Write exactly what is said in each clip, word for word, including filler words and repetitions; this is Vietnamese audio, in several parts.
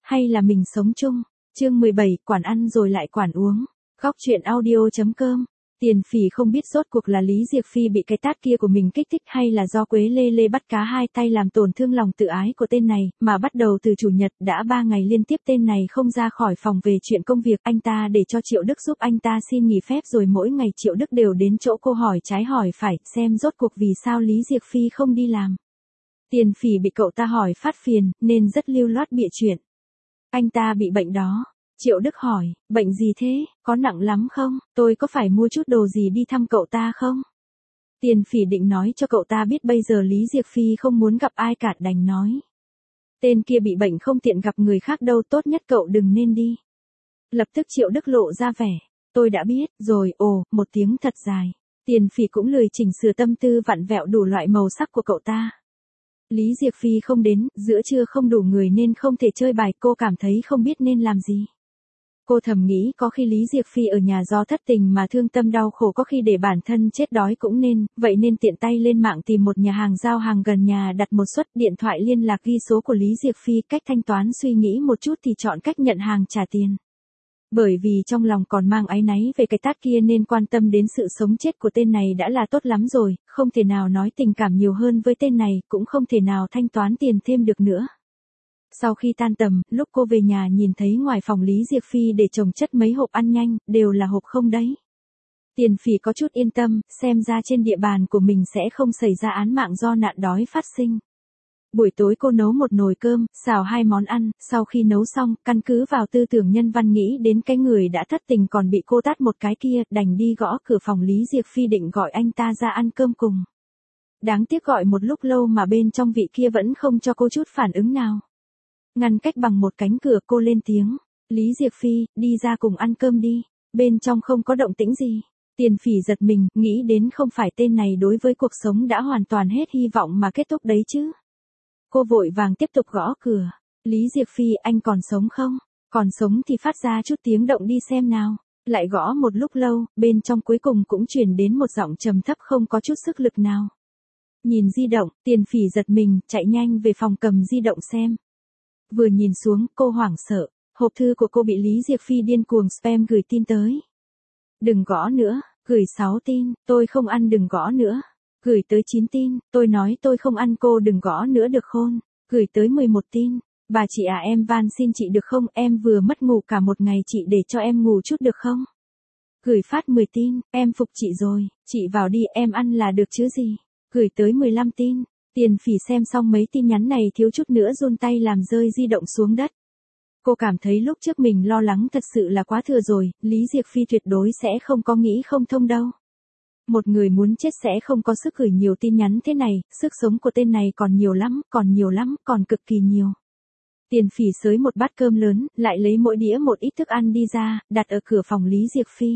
hay là mình sống chung? Chương mười bảy, quản ăn rồi lại quản uống. Góc truyện audio.com. Tiền Phỉ không biết rốt cuộc là Lý Diệc Phi bị cái tát kia của mình kích thích hay là do Quế Lê Lê bắt cá hai tay làm tổn thương lòng tự ái của tên này, mà bắt đầu từ chủ nhật đã ba ngày liên tiếp tên này không ra khỏi phòng về chuyện công việc, anh ta để cho Triệu Đức giúp anh ta xin nghỉ phép rồi mỗi ngày Triệu Đức đều đến chỗ cô hỏi trái hỏi phải, xem rốt cuộc vì sao Lý Diệc Phi không đi làm. Tiền Phỉ bị cậu ta hỏi phát phiền, nên rất lưu loát bịa chuyện. Anh ta bị bệnh đó. Triệu Đức hỏi, bệnh gì thế, có nặng lắm không, tôi có phải mua chút đồ gì đi thăm cậu ta không? Tiền Phỉ định nói cho cậu ta biết bây giờ Lý Diệc Phi không muốn gặp ai cả, đành nói. Tên kia bị bệnh không tiện gặp người khác đâu, tốt nhất cậu đừng nên đi. Lập tức Triệu Đức lộ ra vẻ, tôi đã biết, rồi, ồ, một tiếng thật dài. Tiền Phỉ cũng lười chỉnh sửa tâm tư vặn vẹo đủ loại màu sắc của cậu ta. Lý Diệc Phi không đến, giữa trưa không đủ người nên không thể chơi bài, cô cảm thấy không biết nên làm gì. Cô thầm nghĩ có khi Lý Diệc Phi ở nhà do thất tình mà thương tâm đau khổ, có khi để bản thân chết đói cũng nên, vậy nên tiện tay lên mạng tìm một nhà hàng giao hàng gần nhà đặt một suất, điện thoại liên lạc ghi số của Lý Diệc Phi, cách thanh toán suy nghĩ một chút thì chọn cách nhận hàng trả tiền. Bởi vì trong lòng còn mang áy náy về cái tát kia nên quan tâm đến sự sống chết của tên này đã là tốt lắm rồi, không thể nào nói tình cảm nhiều hơn với tên này, cũng không thể nào thanh toán tiền thêm được nữa. Sau khi tan tầm, lúc cô về nhà nhìn thấy ngoài phòng Lý Diệc Phi để chồng chất mấy hộp ăn nhanh, đều là hộp không đấy. Tiền Phỉ có chút yên tâm, xem ra trên địa bàn của mình sẽ không xảy ra án mạng do nạn đói phát sinh. Buổi tối cô nấu một nồi cơm, xào hai món ăn, sau khi nấu xong, căn cứ vào tư tưởng nhân văn nghĩ đến cái người đã thất tình còn bị cô tát một cái kia, đành đi gõ cửa phòng Lý Diệc Phi định gọi anh ta ra ăn cơm cùng. Đáng tiếc gọi một lúc lâu mà bên trong vị kia vẫn không cho cô chút phản ứng nào. Ngăn cách bằng một cánh cửa, cô lên tiếng, Lý Diệc Phi, đi ra cùng ăn cơm đi, bên trong không có động tĩnh gì. Tiền Phỉ giật mình, nghĩ đến không phải tên này đối với cuộc sống đã hoàn toàn hết hy vọng mà kết thúc đấy chứ. Cô vội vàng tiếp tục gõ cửa, Lý Diệc Phi, anh còn sống không? Còn sống thì phát ra chút tiếng động đi xem nào. Lại gõ một lúc lâu, bên trong cuối cùng cũng truyền đến một giọng trầm thấp không có chút sức lực nào. Nhìn di động, Tiền Phỉ giật mình, chạy nhanh về phòng cầm di động xem. Vừa nhìn xuống, cô hoảng sợ, hộp thư của cô bị Lý Diệc Phi điên cuồng spam gửi tin tới. Đừng gõ nữa, gửi sáu tin, tôi không ăn, đừng gõ nữa. Gửi tới chín tin, tôi nói tôi không ăn, cô đừng gõ nữa được khôn. Gửi tới mười một tin, bà chị à em van xin chị được không, em vừa mất ngủ cả một ngày, chị để cho em ngủ chút được không? Gửi phát mười tin, em phục chị rồi, chị vào đi, em ăn là được chứ gì. Gửi tới mười lăm tin. Tiền Phỉ xem xong mấy tin nhắn này thiếu chút nữa run tay làm rơi di động xuống đất. Cô cảm thấy lúc trước mình lo lắng thật sự là quá thừa rồi, Lý Diệc Phi tuyệt đối sẽ không có nghĩ không thông đâu. Một người muốn chết sẽ không có sức gửi nhiều tin nhắn thế này, sức sống của tên này còn nhiều lắm, còn nhiều lắm, còn cực kỳ nhiều. Tiền Phỉ xới một bát cơm lớn, lại lấy mỗi đĩa một ít thức ăn đi ra, đặt ở cửa phòng Lý Diệc Phi.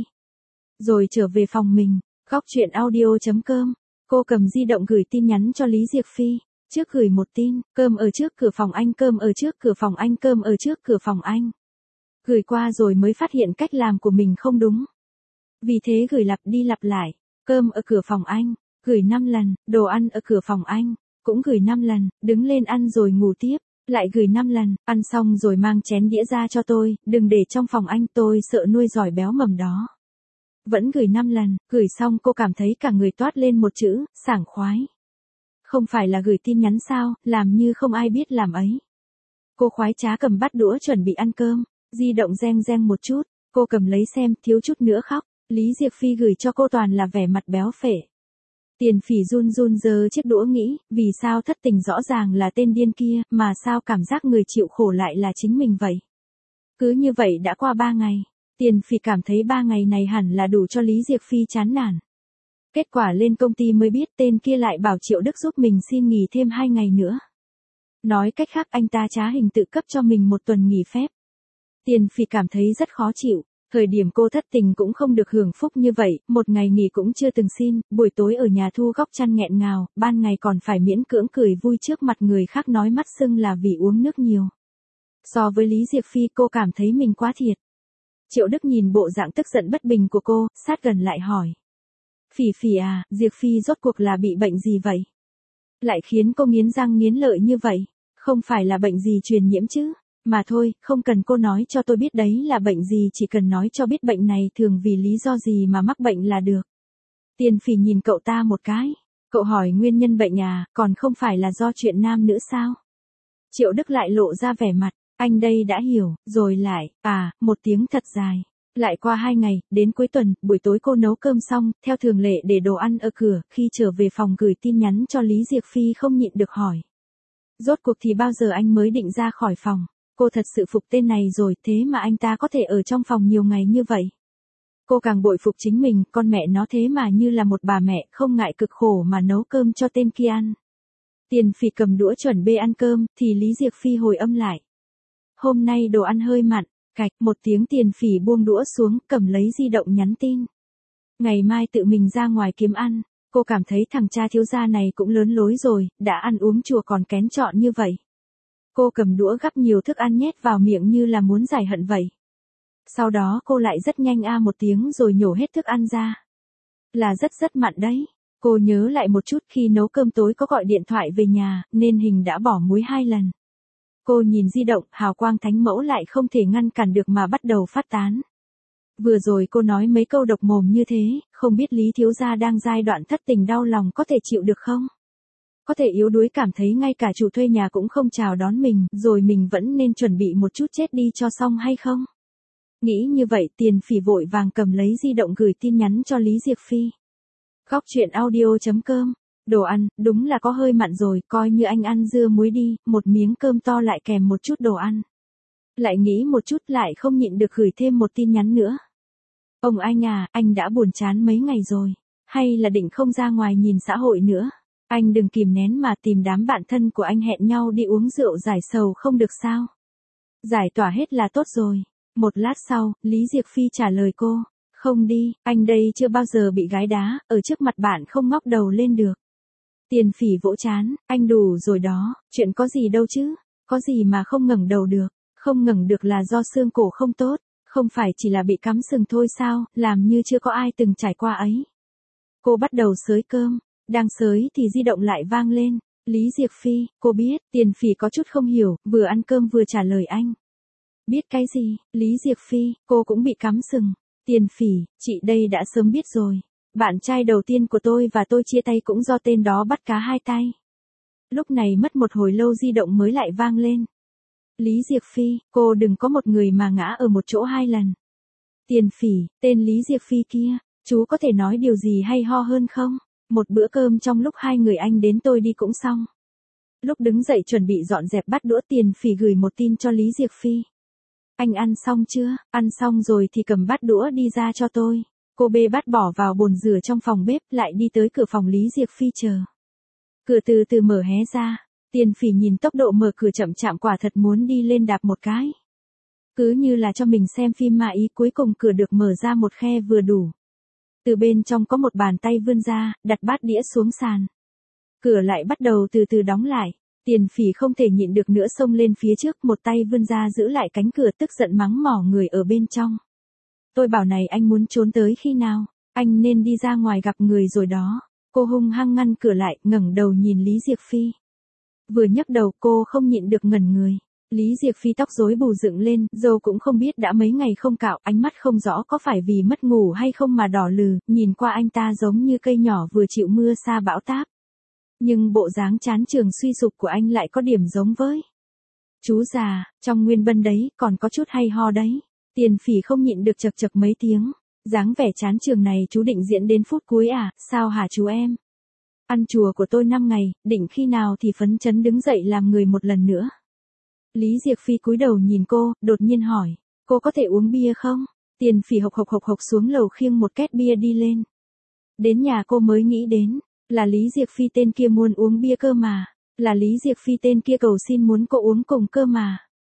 Rồi trở về phòng mình, góc truyện audio.com. Cô cầm di động gửi tin nhắn cho Lý Diệc Phi. Trước gửi một tin, cơm ở trước cửa phòng anh, cơm ở trước cửa phòng anh, cơm ở trước cửa phòng anh. Gửi qua rồi mới phát hiện cách làm của mình không đúng. Vì thế gửi lặp đi lặp lại, cơm ở cửa phòng anh, gửi năm lần, đồ ăn ở cửa phòng anh, cũng gửi năm lần, đứng lên ăn rồi ngủ tiếp, lại gửi năm lần, ăn xong rồi mang chén đĩa ra cho tôi, đừng để trong phòng anh, tôi sợ nuôi giỏi béo mầm đó. Vẫn gửi năm lần, gửi xong cô cảm thấy cả người toát lên một chữ, sảng khoái. Không phải là gửi tin nhắn sao, làm như không ai biết làm ấy. Cô khoái trá cầm bát đũa chuẩn bị ăn cơm, di động reng reng một chút, cô cầm lấy xem, thiếu chút nữa khóc. Lý Diệc Phi gửi cho cô toàn là vẻ mặt béo phệ. Tiền Phỉ run run giơ chiếc đũa nghĩ, vì sao thất tình rõ ràng là tên điên kia, mà sao cảm giác người chịu khổ lại là chính mình vậy. Cứ như vậy đã qua ba ngày. Tiền Phỉ cảm thấy ba ngày này hẳn là đủ cho Lý Diệc Phi chán nản. Kết quả lên công ty mới biết tên kia lại bảo Triệu Đức giúp mình xin nghỉ thêm hai ngày nữa. Nói cách khác anh ta trá hình tự cấp cho mình một tuần nghỉ phép. Tiền Phỉ cảm thấy rất khó chịu. Thời điểm cô thất tình cũng không được hưởng phúc như vậy, một ngày nghỉ cũng chưa từng xin, buổi tối ở nhà thu góc chăn nghẹn ngào, ban ngày còn phải miễn cưỡng cười vui trước mặt người khác nói mắt sưng là vì uống nước nhiều. So với Lý Diệc Phi cô cảm thấy mình quá thiệt. Triệu Đức nhìn bộ dạng tức giận bất bình của cô, sát gần lại hỏi. Phỉ Phỉ à, Diệc Phi rốt cuộc là bị bệnh gì vậy? Lại khiến cô nghiến răng nghiến lợi như vậy, không phải là bệnh gì truyền nhiễm chứ? Mà thôi, không cần cô nói cho tôi biết đấy là bệnh gì, chỉ cần nói cho biết bệnh này thường vì lý do gì mà mắc bệnh là được. Tiền Phỉ nhìn cậu ta một cái. Cậu hỏi nguyên nhân bệnh à, còn không phải là do chuyện nam nữ sao? Triệu Đức lại lộ ra vẻ mặt, anh đây đã hiểu, rồi lại, à, một tiếng thật dài. Lại qua hai ngày, đến cuối tuần, buổi tối cô nấu cơm xong, theo thường lệ để đồ ăn ở cửa, khi trở về phòng gửi tin nhắn cho Lý Diệc Phi không nhịn được hỏi. Rốt cuộc thì bao giờ anh mới định ra khỏi phòng? Cô thật sự phục tên này rồi, thế mà anh ta có thể ở trong phòng nhiều ngày như vậy. Cô càng bội phục chính mình, con mẹ nó thế mà như là một bà mẹ không ngại cực khổ mà nấu cơm cho tên kia ăn. Tiền Phỉ cầm đũa chuẩn bê ăn cơm, thì Lý Diệc Phi hồi âm lại. Hôm nay đồ ăn hơi mặn, cạch, một tiếng. Tiền Phỉ buông đũa xuống, cầm lấy di động nhắn tin. Ngày mai tự mình ra ngoài kiếm ăn. Cô cảm thấy thằng cha thiếu gia này cũng lớn lối rồi, đã ăn uống chùa còn kén chọn như vậy. Cô cầm đũa gắp nhiều thức ăn nhét vào miệng như là muốn giải hận vậy. Sau đó cô lại rất nhanh a một tiếng rồi nhổ hết thức ăn ra. Là rất rất mặn đấy. Cô nhớ lại một chút, khi nấu cơm tối có gọi điện thoại về nhà, nên hình đã bỏ muối hai lần. Cô nhìn di động, hào quang thánh mẫu lại không thể ngăn cản được mà bắt đầu phát tán. Vừa rồi cô nói mấy câu độc mồm như thế, không biết Lý thiếu gia đang giai đoạn thất tình đau lòng có thể chịu được không? Có thể yếu đuối cảm thấy ngay cả chủ thuê nhà cũng không chào đón mình, rồi mình vẫn nên chuẩn bị một chút chết đi cho xong hay không? Nghĩ như vậy, Tiền Phỉ vội vàng cầm lấy di động gửi tin nhắn cho Lý Diệc Phi. Góc truyện audio chấm com. Đồ ăn, đúng là có hơi mặn rồi, coi như anh ăn dưa muối đi, một miếng cơm to lại kèm một chút đồ ăn. Lại nghĩ một chút lại không nhịn được gửi thêm một tin nhắn nữa. Ông anh à, anh đã buồn chán mấy ngày rồi. Hay là định không ra ngoài nhìn xã hội nữa? Anh đừng kìm nén mà tìm đám bạn thân của anh hẹn nhau đi uống rượu giải sầu không được sao? Giải tỏa hết là tốt rồi. Một lát sau, Lý Diệc Phi trả lời cô. Không đi, anh đây chưa bao giờ bị gái đá, ở trước mặt bạn không ngóc đầu lên được. Tiền Phỉ vỗ chán, anh đủ rồi đó, chuyện có gì đâu chứ, có gì mà không ngẩng đầu được, không ngẩng được là do xương cổ không tốt, không phải chỉ là bị cắm sừng thôi sao, làm như chưa có ai từng trải qua ấy. Cô bắt đầu xới cơm, đang xới thì di động lại vang lên, Lý Diệc Phi, cô biết, Tiền Phỉ có chút không hiểu, vừa ăn cơm vừa trả lời anh. Biết cái gì, Lý Diệc Phi, cô cũng bị cắm sừng. Tiền Phỉ, chị đây đã sớm biết rồi. Bạn trai đầu tiên của tôi và tôi chia tay cũng do tên đó bắt cá hai tay. Lúc này mất một hồi lâu di động mới lại vang lên. Lý Diệc Phi, cô đừng có một người mà ngã ở một chỗ hai lần. Tiền Phỉ, tên Lý Diệc Phi kia, chú có thể nói điều gì hay ho hơn không? Một bữa cơm trong lúc hai người anh đến tôi đi cũng xong. Lúc đứng dậy chuẩn bị dọn dẹp bát đũa, Tiền Phỉ gửi một tin cho Lý Diệc Phi. Anh ăn xong chưa? Ăn xong rồi thì cầm bát đũa đi ra cho tôi. Cô bê bát bỏ vào bồn rửa trong phòng bếp, lại đi tới cửa phòng Lý Diệc Phi chờ. Cửa từ từ mở hé ra. Tiền Phỉ nhìn tốc độ mở cửa chậm chạm, quả thật muốn đi lên đạp một cái. Cứ như là cho mình xem phim mà ý, cuối cùng cửa được mở ra một khe vừa đủ. Từ bên trong có một bàn tay vươn ra, đặt bát đĩa xuống sàn. Cửa lại bắt đầu từ từ đóng lại. Tiền Phỉ không thể nhịn được nữa xông lên phía trước, một tay vươn ra giữ lại cánh cửa, tức giận mắng mỏ người ở bên trong. Tôi bảo này, anh muốn trốn tới khi nào? Anh nên đi ra ngoài gặp người rồi đó. Cô hung hăng ngăn cửa lại, ngẩng đầu nhìn Lý Diệc Phi. Vừa nhấc đầu cô không nhịn được ngẩn người. Lý Diệc Phi tóc rối bù dựng lên, râu cũng không biết đã mấy ngày không cạo, ánh mắt không rõ có phải vì mất ngủ hay không mà đỏ lừ, nhìn qua anh ta giống như cây nhỏ vừa chịu mưa sa bão táp. Nhưng bộ dáng chán trường suy sụp của anh lại có điểm giống với chú già, trong Nguyên Bân đấy, còn có chút hay ho đấy. Tiền Phỉ không nhịn được chật chật mấy tiếng. Dáng vẻ chán trường này chú định diễn đến phút cuối à, sao hả chú em? Ăn chùa của tôi năm ngày, định khi nào thì phấn chấn đứng dậy làm người một lần nữa. Lý Diệc Phi cúi đầu nhìn cô, đột nhiên hỏi, cô có thể uống bia không? Tiền Phỉ hộc hộc hộc hộc xuống lầu khiêng một két bia đi lên. Đến nhà cô mới nghĩ đến, là Lý Diệc Phi tên kia muốn uống bia cơ mà. Là Lý Diệc Phi tên kia cầu xin muốn cô uống cùng cơ mà.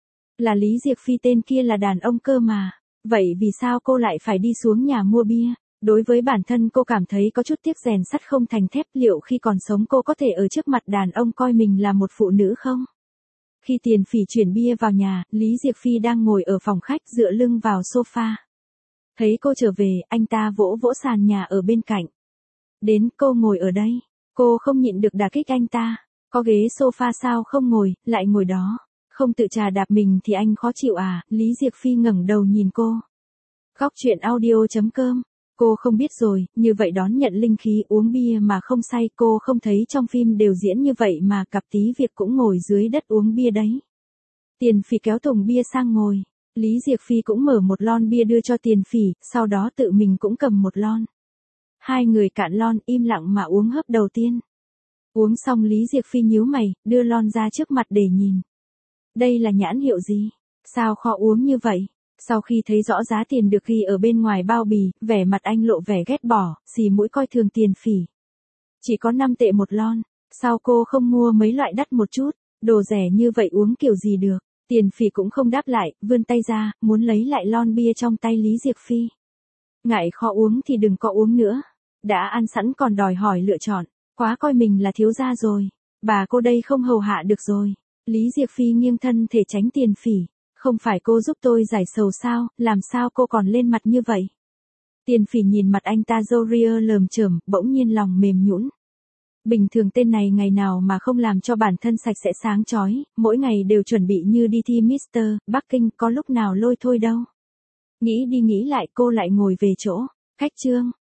Là Lý Diệc Phi tên kia là đàn ông cơ mà. Vậy vì sao cô lại phải đi xuống nhà mua bia? Đối với bản thân cô cảm thấy có chút tiếc rèn sắt không thành thép, liệu khi còn sống cô có thể ở trước mặt đàn ông coi mình là một phụ nữ không? Khi Tiền Phỉ chuyển bia vào nhà, Lý Diệc Phi đang ngồi ở phòng khách dựa lưng vào sofa. Thấy cô trở về, anh ta vỗ vỗ sàn nhà ở bên cạnh. Đến, cô ngồi ở đây. Cô không nhịn được đả kích anh ta. Có ghế sofa sao không ngồi, lại ngồi đó. Không tự trà đạp mình thì anh khó chịu à? Lý Diệc Phi ngẩng đầu nhìn cô. Góc truyện audio.com. Cô không biết rồi, như vậy đón nhận linh khí uống bia mà không say, cô không thấy trong phim đều diễn như vậy mà cặp tí Việt cũng ngồi dưới đất uống bia đấy. Tiền Phỉ kéo thùng bia sang ngồi. Lý Diệc Phi cũng mở một lon bia đưa cho Tiền Phỉ, sau đó tự mình cũng cầm một lon. Hai người cạn lon im lặng mà uống hớp đầu tiên. Uống xong Lý Diệc Phi nhíu mày, đưa lon ra trước mặt để nhìn. Đây là nhãn hiệu gì? Sao khó uống như vậy? Sau khi thấy rõ giá tiền được ghi ở bên ngoài bao bì, vẻ mặt anh lộ vẻ ghét bỏ, xì mũi coi thường Tiền Phỉ. Chỉ có năm tệ một lon, sao cô không mua mấy loại đắt một chút, đồ rẻ như vậy uống kiểu gì được? Tiền Phỉ cũng không đáp lại, vươn tay ra, muốn lấy lại lon bia trong tay Lý Diệc Phi. Ngại khó uống thì đừng có uống nữa. Đã ăn sẵn còn đòi hỏi lựa chọn, quá coi mình là thiếu gia rồi. Bà cô đây không hầu hạ được rồi. Lý Diệc Phi nghiêng thân thể tránh Tiền Phỉ. Không phải cô giúp tôi giải sầu sao, làm sao cô còn lên mặt như vậy? Tiền Phỉ nhìn mặt anh ta râu ria lởm chởm, bỗng nhiên lòng mềm nhũn. Bình thường tên này ngày nào mà không làm cho bản thân sạch sẽ sáng chói, mỗi ngày đều chuẩn bị như đi thi Mister Bắc Kinh, có lúc nào lôi thôi đâu. Nghĩ đi nghĩ lại cô lại ngồi về chỗ. Khách trương,